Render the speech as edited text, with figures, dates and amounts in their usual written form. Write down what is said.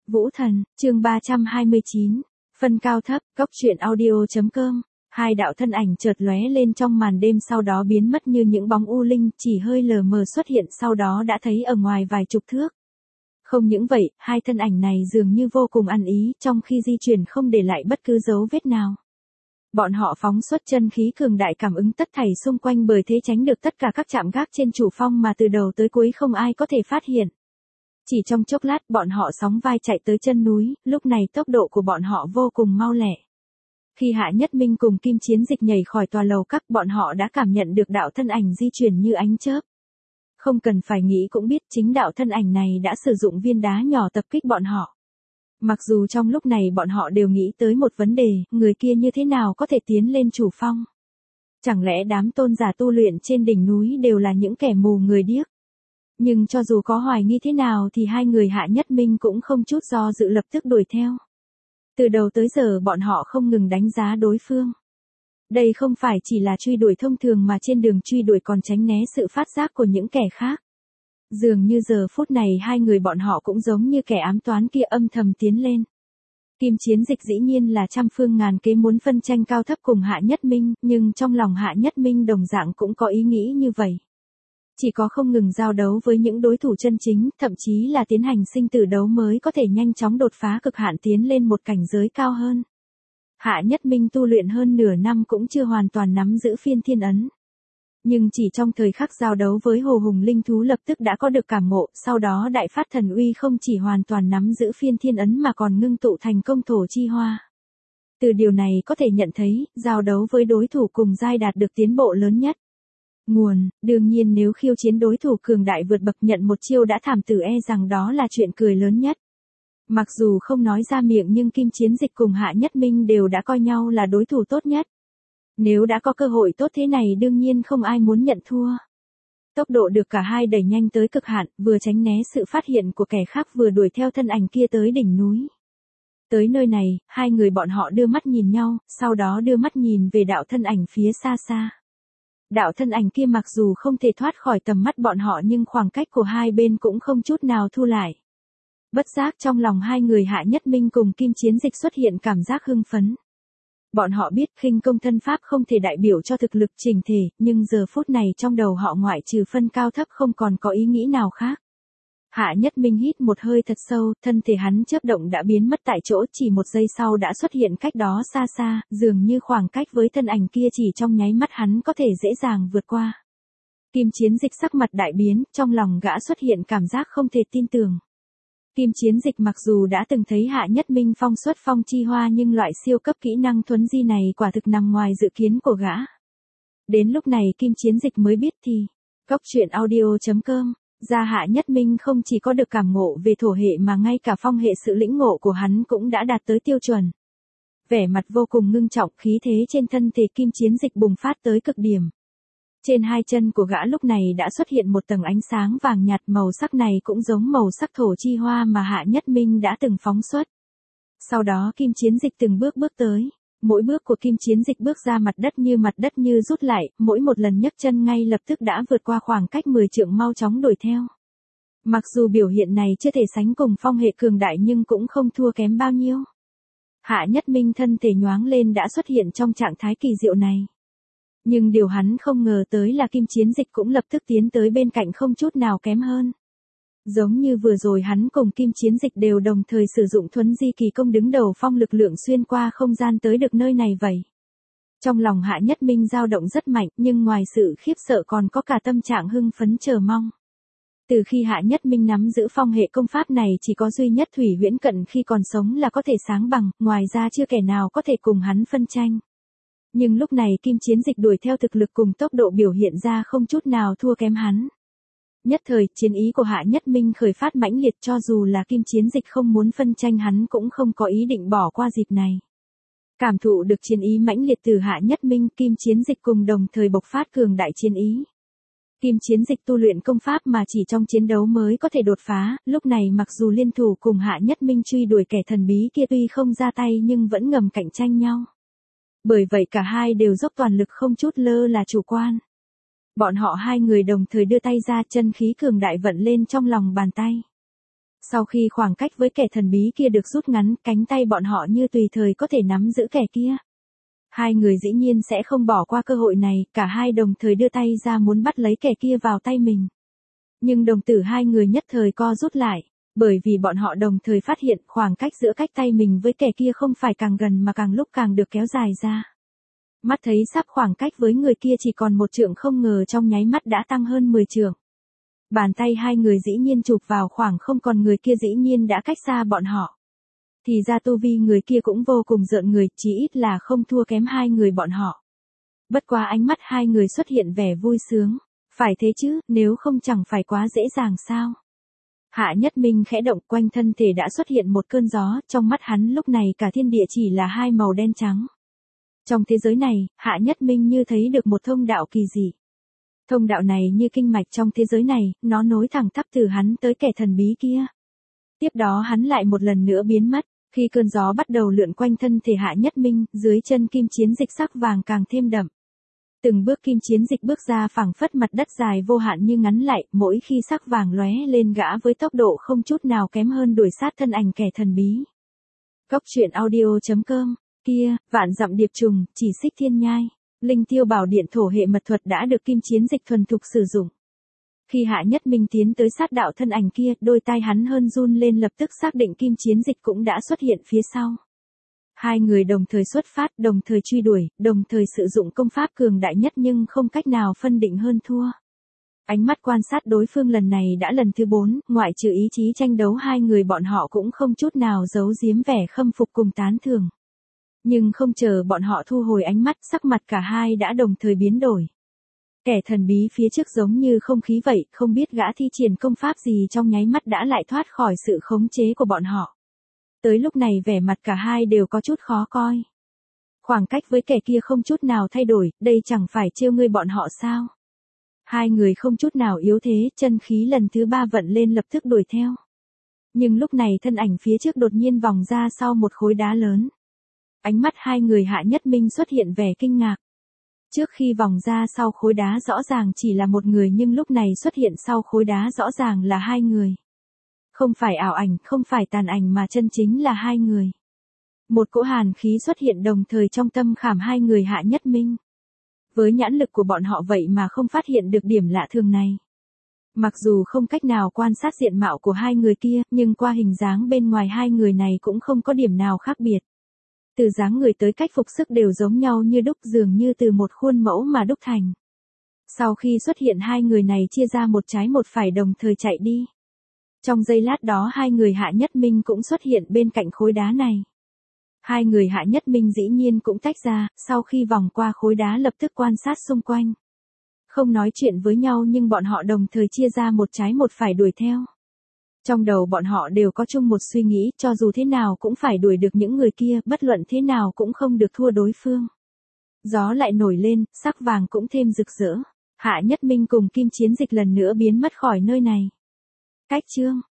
Vũ Thần, chương 329, phân cao thấp, góc truyện audio.com. Hai đạo thân ảnh chợt lóe lên trong màn đêm sau đó biến mất như những bóng u linh, chỉ hơi lờ mờ xuất hiện sau đó đã thấy ở ngoài vài chục thước. Không những vậy, hai thân ảnh này dường như vô cùng ăn ý, trong khi di chuyển không để lại bất cứ dấu vết nào. Bọn họ phóng xuất chân khí cường đại cảm ứng tất thảy xung quanh, bởi thế tránh được tất cả các trạm gác trên chủ phong mà từ đầu tới cuối không ai có thể phát hiện. Chỉ trong chốc lát bọn họ sóng vai chạy tới chân núi, lúc này tốc độ của bọn họ vô cùng mau lẹ. Khi Hạ Nhất Minh cùng Kim Chiến Dịch nhảy khỏi tòa lầu các, bọn họ đã cảm nhận được đạo thân ảnh di chuyển như ánh chớp. Không cần phải nghĩ cũng biết chính đạo thân ảnh này đã sử dụng viên đá nhỏ tập kích bọn họ. Mặc dù trong lúc này bọn họ đều nghĩ tới một vấn đề, người kia như thế nào có thể tiến lên chủ phong? Chẳng lẽ đám tôn giả tu luyện trên đỉnh núi đều là những kẻ mù người điếc? Nhưng cho dù có hoài nghi thế nào thì hai người Hạ Nhất Minh cũng không chút do dự lập tức đuổi theo. Từ đầu tới giờ bọn họ không ngừng đánh giá đối phương. Đây không phải chỉ là truy đuổi thông thường mà trên đường truy đuổi còn tránh né sự phát giác của những kẻ khác. Dường như giờ phút này hai người bọn họ cũng giống như kẻ ám toán kia âm thầm tiến lên. Kim Chiến Dịch dĩ nhiên là trăm phương ngàn kế muốn phân tranh cao thấp cùng Hạ Nhất Minh, nhưng trong lòng Hạ Nhất Minh đồng dạng cũng có ý nghĩ như vậy. Chỉ có không ngừng giao đấu với những đối thủ chân chính, thậm chí là tiến hành sinh tử đấu mới có thể nhanh chóng đột phá cực hạn tiến lên một cảnh giới cao hơn. Hạ Nhất Minh tu luyện hơn nửa năm cũng chưa hoàn toàn nắm giữ phiên thiên ấn. Nhưng chỉ trong thời khắc giao đấu với hồ hùng linh thú lập tức đã có được cảm ngộ, sau đó đại phát thần uy không chỉ hoàn toàn nắm giữ phiên thiên ấn mà còn ngưng tụ thành công thổ chi hoa. Từ điều này có thể nhận thấy, giao đấu với đối thủ cùng giai đạt được tiến bộ lớn nhất. Nguồn, đương nhiên nếu khiêu chiến đối thủ cường đại vượt bậc nhận một chiêu đã thảm tử e rằng đó là chuyện cười lớn nhất. Mặc dù không nói ra miệng nhưng Kim Chiến Dịch cùng Hạ Nhất Minh đều đã coi nhau là đối thủ tốt nhất. Nếu đã có cơ hội tốt thế này đương nhiên không ai muốn nhận thua. Tốc độ được cả hai đẩy nhanh tới cực hạn, vừa tránh né sự phát hiện của kẻ khác vừa đuổi theo thân ảnh kia tới đỉnh núi. Tới nơi này, hai người bọn họ đưa mắt nhìn nhau, sau đó đưa mắt nhìn về đạo thân ảnh phía xa xa. Đạo thân ảnh kia mặc dù không thể thoát khỏi tầm mắt bọn họ nhưng khoảng cách của hai bên cũng không chút nào thu lại. Bất giác trong lòng hai người Hạ Nhất Minh cùng Kim Chiến Dịch xuất hiện cảm giác hưng phấn. Bọn họ biết khinh công thân pháp không thể đại biểu cho thực lực chỉnh thể, nhưng giờ phút này trong đầu họ ngoại trừ phân cao thấp không còn có ý nghĩ nào khác. Hạ Nhất Minh hít một hơi thật sâu, thân thể hắn chớp động đã biến mất tại chỗ, chỉ một giây sau đã xuất hiện cách đó xa xa, dường như khoảng cách với thân ảnh kia chỉ trong nháy mắt hắn có thể dễ dàng vượt qua. Kim Chiến Dịch sắc mặt đại biến, trong lòng gã xuất hiện cảm giác không thể tin tưởng. Kim Chiến Dịch mặc dù đã từng thấy Hạ Nhất Minh phong xuất phong chi hoa nhưng loại siêu cấp kỹ năng thuấn di này quả thực nằm ngoài dự kiến của gã. Đến lúc này Kim Chiến Dịch mới biết thì, góc truyện audio.com, ra Hạ Nhất Minh không chỉ có được cảm ngộ về thổ hệ mà ngay cả phong hệ sự lĩnh ngộ của hắn cũng đã đạt tới tiêu chuẩn. Vẻ mặt vô cùng ngưng trọng, khí thế trên thân thể Kim Chiến Dịch bùng phát tới cực điểm. Trên hai chân của gã lúc này đã xuất hiện một tầng ánh sáng vàng nhạt, màu sắc này cũng giống màu sắc thổ chi hoa mà Hạ Nhất Minh đã từng phóng xuất. Sau đó Kim Chiến Dịch từng bước bước tới. Mỗi bước của Kim Chiến Dịch bước ra mặt đất như rút lại, mỗi một lần nhấc chân ngay lập tức đã vượt qua khoảng cách 10 trượng mau chóng đuổi theo. Mặc dù biểu hiện này chưa thể sánh cùng phong hệ cường đại nhưng cũng không thua kém bao nhiêu. Hạ Nhất Minh thân thể nhoáng lên đã xuất hiện trong trạng thái kỳ diệu này. Nhưng điều hắn không ngờ tới là Kim Chiến Dịch cũng lập tức tiến tới bên cạnh không chút nào kém hơn. Giống như vừa rồi hắn cùng Kim Chiến Dịch đều đồng thời sử dụng thuấn di kỳ công đứng đầu phong lực lượng xuyên qua không gian tới được nơi này vậy. Trong lòng Hạ Nhất Minh dao động rất mạnh nhưng ngoài sự khiếp sợ còn có cả tâm trạng hưng phấn chờ mong. Từ khi Hạ Nhất Minh nắm giữ phong hệ công pháp này chỉ có duy nhất Thủy Huyễn Cận khi còn sống là có thể sáng bằng, ngoài ra chưa kẻ nào có thể cùng hắn phân tranh. Nhưng lúc này Kim Chiến Dịch đuổi theo thực lực cùng tốc độ biểu hiện ra không chút nào thua kém hắn. Nhất thời, chiến ý của Hạ Nhất Minh khởi phát mãnh liệt, cho dù là Kim Chiến Dịch không muốn phân tranh hắn cũng không có ý định bỏ qua dịp này. Cảm thụ được chiến ý mãnh liệt từ Hạ Nhất Minh, Kim Chiến Dịch cùng đồng thời bộc phát cường đại chiến ý. Kim Chiến Dịch tu luyện công pháp mà chỉ trong chiến đấu mới có thể đột phá, lúc này mặc dù liên thủ cùng Hạ Nhất Minh truy đuổi kẻ thần bí kia tuy không ra tay nhưng vẫn ngầm cạnh tranh nhau. Bởi vậy cả hai đều dốc toàn lực không chút lơ là chủ quan. Bọn họ hai người đồng thời đưa tay ra, chân khí cường đại vận lên trong lòng bàn tay. Sau khi khoảng cách với kẻ thần bí kia được rút ngắn, cánh tay bọn họ như tùy thời có thể nắm giữ kẻ kia. Hai người dĩ nhiên sẽ không bỏ qua cơ hội này, cả hai đồng thời đưa tay ra muốn bắt lấy kẻ kia vào tay mình. Nhưng đồng tử hai người nhất thời co rút lại, bởi vì bọn họ đồng thời phát hiện khoảng cách giữa cách tay mình với kẻ kia không phải càng gần mà càng lúc càng được kéo dài ra. Mắt thấy sắp khoảng cách với người kia chỉ còn 1 trượng, không ngờ trong nháy mắt đã tăng hơn 10 trượng. Bàn tay hai người dĩ nhiên chụp vào khoảng không, còn người kia dĩ nhiên đã cách xa bọn họ. Thì ra tu vi người kia cũng vô cùng rợn người, chỉ ít là không thua kém hai người bọn họ. Bất quá ánh mắt hai người xuất hiện vẻ vui sướng. Phải thế chứ, nếu không chẳng phải quá dễ dàng sao? Hạ Nhất Minh khẽ động, quanh thân thể đã xuất hiện một cơn gió, trong mắt hắn lúc này cả thiên địa chỉ là hai màu đen trắng. Trong thế giới này, Hạ Nhất Minh như thấy được một thông đạo kỳ dị. Thông đạo này như kinh mạch trong thế giới này, nó nối thẳng tắp từ hắn tới kẻ thần bí kia. Tiếp đó hắn lại một lần nữa biến mất, khi cơn gió bắt đầu lượn quanh thân thể Hạ Nhất Minh, dưới chân kim chiến dịch sắc vàng càng thêm đậm. Từng bước kim chiến dịch bước ra phảng phất mặt đất dài vô hạn như ngắn lại, mỗi khi sắc vàng lóe lên gã với tốc độ không chút nào kém hơn đuổi sát thân ảnh kẻ thần bí. Cốc truyện audio.com, kia, vạn dặm điệp trùng, chỉ xích thiên nhai, linh tiêu bảo điện thổ hệ mật thuật đã được kim chiến dịch thuần thục sử dụng. Khi Hạ Nhất Minh tiến tới sát đạo thân ảnh kia, đôi tai hắn hơn run lên, lập tức xác định kim chiến dịch cũng đã xuất hiện phía sau. Hai người đồng thời xuất phát, đồng thời truy đuổi, đồng thời sử dụng công pháp cường đại nhất nhưng không cách nào phân định hơn thua. Ánh mắt quan sát đối phương lần này đã lần thứ 4, ngoại trừ ý chí tranh đấu, hai người bọn họ cũng không chút nào giấu giếm vẻ khâm phục cùng tán thưởng. Nhưng không chờ bọn họ thu hồi ánh mắt, sắc mặt cả hai đã đồng thời biến đổi. Kẻ thần bí phía trước giống như không khí vậy, không biết gã thi triển công pháp gì trong nháy mắt đã lại thoát khỏi sự khống chế của bọn họ. Tới lúc này vẻ mặt cả hai đều có chút khó coi. Khoảng cách với kẻ kia không chút nào thay đổi, đây chẳng phải trêu ngươi bọn họ sao? Hai người không chút nào yếu thế, chân khí lần thứ 3 vận lên lập tức đuổi theo. Nhưng lúc này thân ảnh phía trước đột nhiên vòng ra sau một khối đá lớn. Ánh mắt hai người Hạ Nhất Minh xuất hiện vẻ kinh ngạc. Trước khi vòng ra sau khối đá rõ ràng chỉ là một người, nhưng lúc này xuất hiện sau khối đá rõ ràng là hai người. Không phải ảo ảnh, không phải tàn ảnh mà chân chính là hai người. Một cỗ hàn khí xuất hiện đồng thời trong tâm khảm hai người Hạ Nhất Minh. Với nhãn lực của bọn họ vậy mà không phát hiện được điểm lạ thường này. Mặc dù không cách nào quan sát diện mạo của hai người kia, nhưng qua hình dáng bên ngoài hai người này cũng không có điểm nào khác biệt. Từ dáng người tới cách phục sức đều giống nhau như đúc, dường như từ một khuôn mẫu mà đúc thành. Sau khi xuất hiện hai người này chia ra một trái một phải đồng thời chạy đi. Trong giây lát đó hai người Hạ Nhất Minh cũng xuất hiện bên cạnh khối đá này. Hai người Hạ Nhất Minh dĩ nhiên cũng tách ra, sau khi vòng qua khối đá lập tức quan sát xung quanh. Không nói chuyện với nhau nhưng bọn họ đồng thời chia ra một trái một phải đuổi theo. Trong đầu bọn họ đều có chung một suy nghĩ, cho dù thế nào cũng phải đuổi được những người kia, bất luận thế nào cũng không được thua đối phương. Gió lại nổi lên, sắc vàng cũng thêm rực rỡ. Hạ Nhất Minh cùng kim chiến dịch lần nữa biến mất khỏi nơi này. Cách chương